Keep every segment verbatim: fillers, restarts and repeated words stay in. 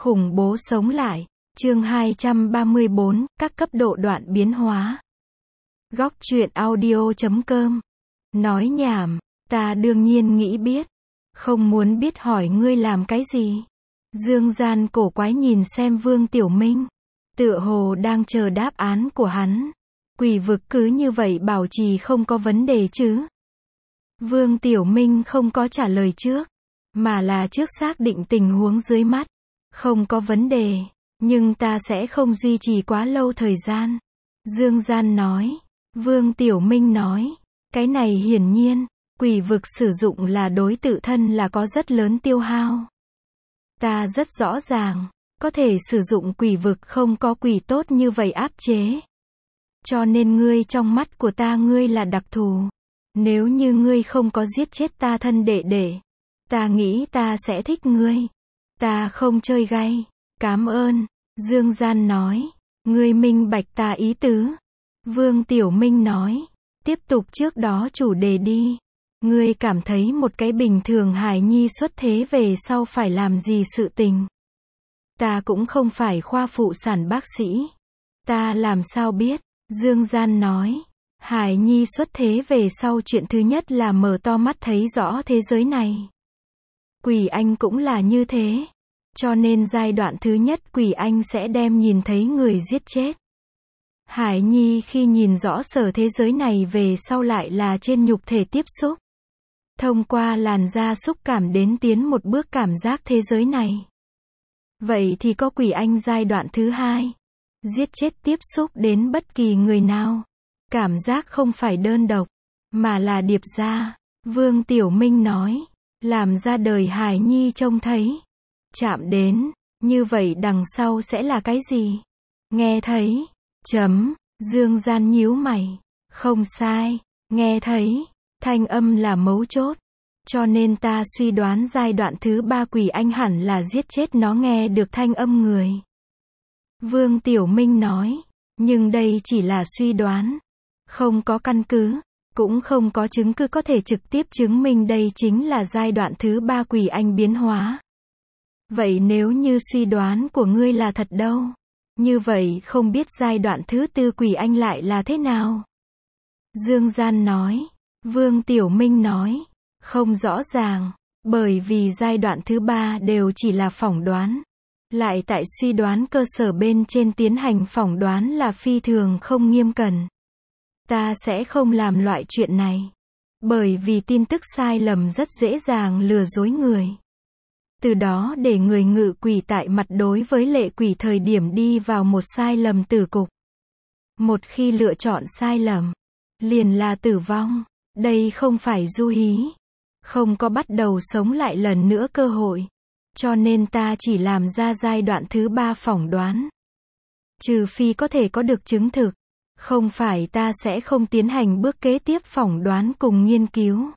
Khủng bố sống lại. Chương hai trăm ba mươi bốn, các cấp độ đoạn biến hóa. Góc truyện audio chấm com. Nói nhảm, ta đương nhiên nghĩ biết. Không muốn biết hỏi ngươi làm cái gì. Dương Gian cổ quái nhìn xem Vương Tiểu Minh. Tựa hồ đang chờ đáp án của hắn. Quỷ vực cứ như vậy bảo trì không có vấn đề chứ. Vương Tiểu Minh không có trả lời trước. Mà là trước xác định tình huống dưới mắt. Không có vấn đề. Nhưng ta sẽ không duy trì quá lâu thời gian. Dương Gian nói. Vương Tiểu Minh nói. Cái này hiển nhiên. Quỷ vực sử dụng là đối tự thân là có rất lớn tiêu hao. Ta rất rõ ràng. Có thể sử dụng quỷ vực không có quỷ tốt như vậy áp chế. Cho nên ngươi trong mắt của ta ngươi là đặc thù. Nếu như ngươi không có giết chết ta thân đệ đệ. Ta nghĩ ta sẽ thích ngươi. Ta không chơi gay. Cám ơn. Dương Gian nói. Ngươi minh bạch ta ý tứ. Vương Tiểu Minh nói. Tiếp tục trước đó chủ đề đi. Ngươi cảm thấy một cái bình thường hài nhi xuất thế về sau phải làm gì sự tình. Ta cũng không phải khoa phụ sản bác sĩ. Ta làm sao biết. Dương Gian nói. Hài nhi xuất thế về sau chuyện thứ nhất là mở to mắt thấy rõ thế giới này. Quỷ anh cũng là như thế. Cho nên giai đoạn thứ nhất quỷ anh sẽ đem nhìn thấy người giết chết. Hải nhi khi nhìn rõ sở thế giới này về sau lại là trên nhục thể tiếp xúc. Thông qua làn da xúc cảm đến tiến một bước cảm giác thế giới này. Vậy thì có quỷ anh giai đoạn thứ hai. Giết chết tiếp xúc đến bất kỳ người nào. Cảm giác không phải đơn độc, mà là điệp ra. Vương Tiểu Minh nói. Làm ra đời Hải nhi trông thấy. Chạm đến, như vậy đằng sau sẽ là cái gì? Nghe thấy, chấm, Dương Gian nhíu mày, không sai, nghe thấy, thanh âm là mấu chốt, cho nên ta suy đoán giai đoạn thứ ba quỷ anh hẳn là giết chết nó nghe được thanh âm người. Vương Tiểu Minh nói, nhưng đây chỉ là suy đoán, không có căn cứ, cũng không có chứng cứ có thể trực tiếp chứng minh đây chính là giai đoạn thứ ba quỷ anh biến hóa. Vậy nếu như suy đoán của ngươi là thật đâu? Như vậy không biết giai đoạn thứ tư quỷ anh lại là thế nào? Dương Gian nói. Vương Tiểu Minh nói. Không rõ ràng. Bởi vì giai đoạn thứ ba đều chỉ là phỏng đoán. Lại tại suy đoán cơ sở bên trên tiến hành phỏng đoán là phi thường không nghiêm cẩn. Ta sẽ không làm loại chuyện này. Bởi vì tin tức sai lầm rất dễ dàng lừa dối người. Từ đó để người ngự quỷ tại mặt đối với lệ quỷ thời điểm đi vào một sai lầm tử cục. Một khi lựa chọn sai lầm, liền là tử vong. Đây không phải du hí. Không có bắt đầu sống lại lần nữa cơ hội. Cho nên ta chỉ làm ra giai đoạn thứ ba phỏng đoán. Trừ phi có thể có được chứng thực. Không phải ta sẽ không tiến hành bước kế tiếp phỏng đoán cùng nghiên cứu.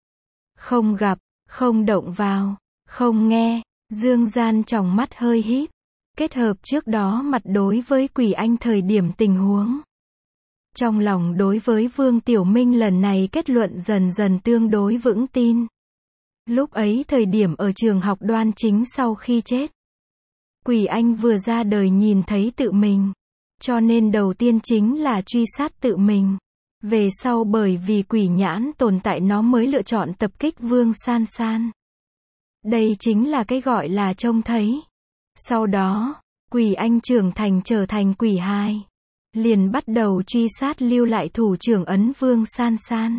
Không gặp, không động vào. Không nghe, Dương Gian tròng mắt hơi híp, kết hợp trước đó mặt đối với quỷ anh thời điểm tình huống. Trong lòng đối với Vương Tiểu Minh lần này kết luận dần dần tương đối vững tin. Lúc ấy thời điểm ở trường học Đoan Chính sau khi chết. Quỷ anh vừa ra đời nhìn thấy tự mình. Cho nên đầu tiên chính là truy sát tự mình. Về sau bởi vì quỷ nhãn tồn tại nó mới lựa chọn tập kích Vương San San. Đây chính là cái gọi là trông thấy. Sau đó, quỷ anh trưởng thành trở thành quỷ hai. Liền bắt đầu truy sát lưu lại thủ trưởng ấn Vương San San.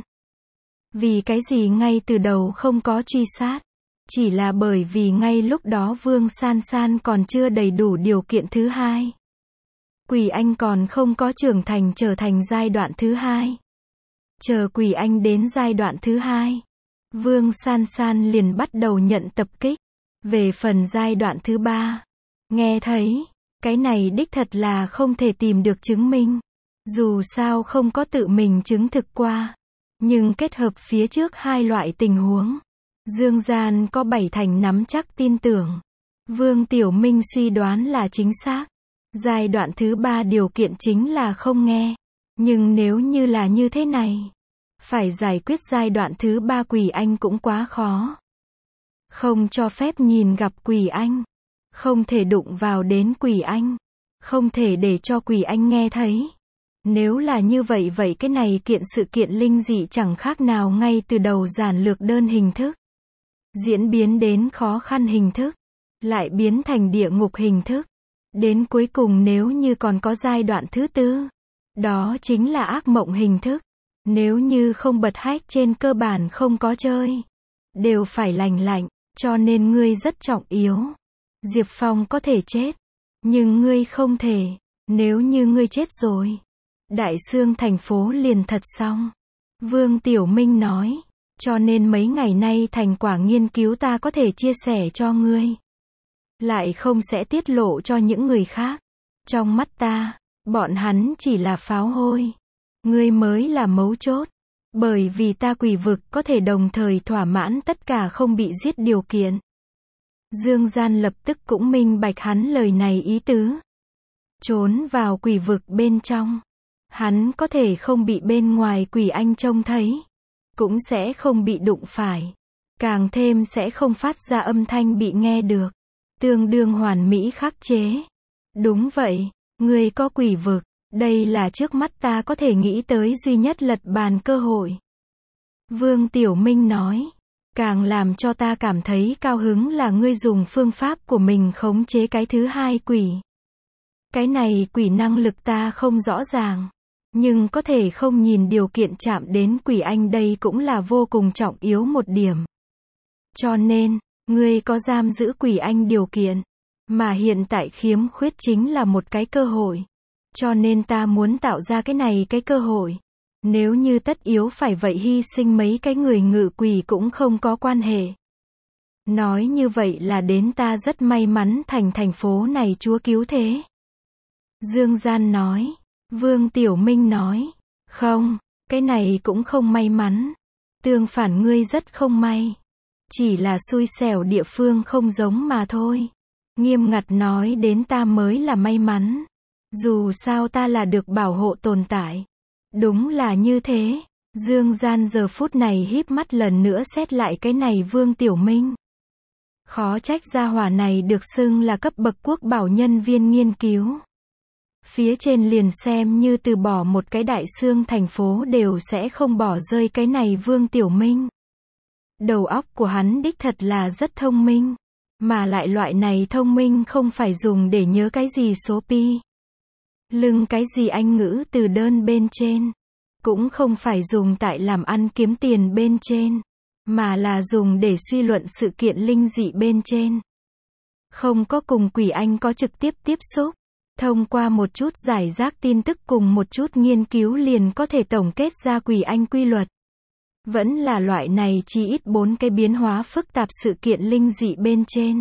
Vì cái gì ngay từ đầu không có truy sát? Chỉ là bởi vì ngay lúc đó Vương San San còn chưa đầy đủ điều kiện thứ hai. Quỷ anh còn không có trưởng thành trở thành giai đoạn thứ hai. Chờ quỷ anh đến giai đoạn thứ hai. Vương San San liền bắt đầu nhận tập kích. Về phần giai đoạn thứ ba. Nghe thấy. Cái này đích thật là không thể tìm được chứng minh. Dù sao không có tự mình chứng thực qua. Nhưng kết hợp phía trước hai loại tình huống. Dương Gian có bảy thành nắm chắc tin tưởng. Vương Tiểu Minh suy đoán là chính xác. Giai đoạn thứ ba điều kiện chính là không nghe. Nhưng nếu như là như thế này. Phải giải quyết giai đoạn thứ ba quỷ anh cũng quá khó. Không cho phép nhìn gặp quỷ anh. Không thể đụng vào đến Quỷ Anh. Không thể để cho Quỷ Anh nghe thấy. Nếu là như vậy vậy cái này kiện sự kiện linh dị chẳng khác nào ngay từ đầu giản lược đơn hình thức. Diễn biến đến khó khăn hình thức. Lại biến thành địa ngục hình thức. Đến cuối cùng nếu như còn có giai đoạn thứ tư. Đó chính là ác mộng hình thức. Nếu như không bật hách trên cơ bản không có chơi. Đều phải lành lạnh, cho nên ngươi rất trọng yếu. Diệp Phong có thể chết. Nhưng ngươi không thể. Nếu như ngươi chết rồi. Đại Sương thành phố liền thật xong. Vương Tiểu Minh nói. Cho nên mấy ngày nay thành quả nghiên cứu ta có thể chia sẻ cho ngươi. Lại không sẽ tiết lộ cho những người khác. Trong mắt ta, bọn hắn chỉ là pháo hôi. Ngươi mới là mấu chốt. Bởi vì ta quỷ vực có thể đồng thời thỏa mãn tất cả không bị giết điều kiện. Dương Gian lập tức cũng minh bạch hắn lời này ý tứ. Trốn vào quỷ vực bên trong. Hắn có thể không bị bên ngoài Quỷ Anh trông thấy. Cũng sẽ không bị đụng phải. Càng thêm sẽ không phát ra âm thanh bị nghe được. Tương đương hoàn mỹ khắc chế. Đúng vậy, ngươi có quỷ vực. Đây là trước mắt ta có thể nghĩ tới duy nhất lật bàn cơ hội. Vương Tiểu Minh nói. Càng làm cho ta cảm thấy cao hứng là ngươi dùng phương pháp của mình khống chế cái thứ hai quỷ. Cái này quỷ năng lực ta không rõ ràng. Nhưng có thể không nhìn điều kiện chạm đến Quỷ Anh đây cũng là vô cùng trọng yếu một điểm. Cho nên, ngươi có giam giữ Quỷ Anh điều kiện. Mà hiện tại khiếm khuyết chính là một cái cơ hội. Cho nên ta muốn tạo ra cái này cái cơ hội. Nếu như tất yếu phải vậy hy sinh mấy cái người ngự quỷ cũng không có quan hệ. Nói như vậy là đến ta rất may mắn thành thành phố này Chúa cứu thế. Dương Gian nói. Vương Tiểu Minh nói. Không, cái này cũng không may mắn. Tương phản ngươi rất không may. Chỉ là xui xẻo địa phương không giống mà thôi. Nghiêm ngặt nói đến ta mới là may mắn. Dù sao ta là được bảo hộ tồn tại. Đúng là như thế. Dương Gian giờ phút này híp mắt lần nữa xét lại cái này Vương Tiểu Minh. Khó trách gia hỏa này được xưng là cấp bậc quốc bảo nhân viên nghiên cứu. Phía trên liền xem như từ bỏ một cái Đại Sương thành phố đều sẽ không bỏ rơi cái này Vương Tiểu Minh. Đầu óc của hắn đích thật là rất thông minh. Mà lại loại này thông minh không phải dùng để nhớ cái gì số pi. Lưng cái gì Anh ngữ từ đơn bên trên. Cũng không phải dùng tại làm ăn kiếm tiền bên trên. Mà là dùng để suy luận sự kiện linh dị bên trên. Không có cùng Quỷ Anh có trực tiếp tiếp xúc. Thông qua một chút giải rác tin tức cùng một chút nghiên cứu liền có thể tổng kết ra Quỷ Anh quy luật. Vẫn là loại này chỉ ít bốn cái biến hóa phức tạp sự kiện linh dị bên trên.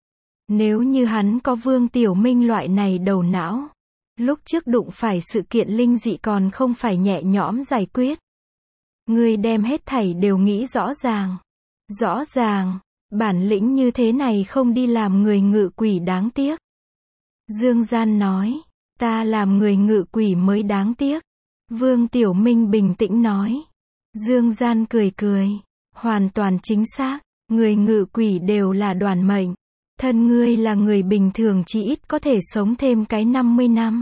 Nếu như hắn có Vương Tiểu Minh loại này đầu não. Lúc trước đụng phải sự kiện linh dị còn không phải nhẹ nhõm giải quyết. Người đem hết thảy đều nghĩ rõ ràng. Rõ ràng, bản lĩnh như thế này không đi làm người ngự quỷ đáng tiếc. Dương Gian nói, ta làm người ngự quỷ mới đáng tiếc. Vương Tiểu Minh bình tĩnh nói. Dương Gian cười cười, hoàn toàn chính xác, người ngự quỷ đều là đoàn mệnh. Thân ngươi là người bình thường chỉ ít có thể sống thêm cái năm mươi năm.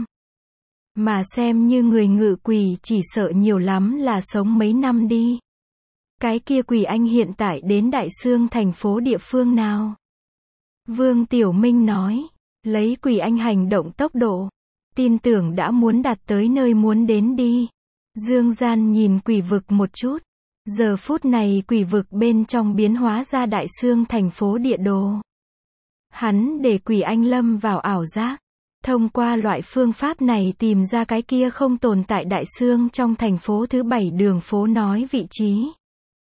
Mà xem như người ngự quỷ chỉ sợ nhiều lắm là sống mấy năm đi. Cái kia Quỷ Anh hiện tại đến Đại Sương thành phố địa phương nào? Vương Tiểu Minh nói, lấy Quỷ Anh hành động tốc độ, tin tưởng đã muốn đạt tới nơi muốn đến đi. Dương Gian nhìn quỷ vực một chút. Giờ phút này quỷ vực bên trong biến hóa ra Đại Sương thành phố địa đồ. Hắn để Quỷ Anh lâm vào ảo giác. Thông qua loại phương pháp này tìm ra cái kia không tồn tại Đại Sương trong thành phố thứ bảy đường phố nói vị trí.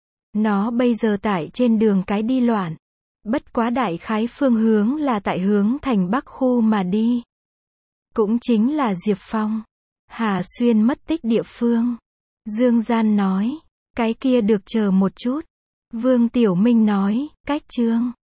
Nó bây giờ tại trên đường cái đi loạn. Bất quá đại khái phương hướng là tại hướng thành Bắc khu mà đi. Cũng chính là Diệp Phong, Hà Xuyên mất tích địa phương. Dương Gian nói, cái kia được chờ một chút. Vương Tiểu Minh nói, cách chương.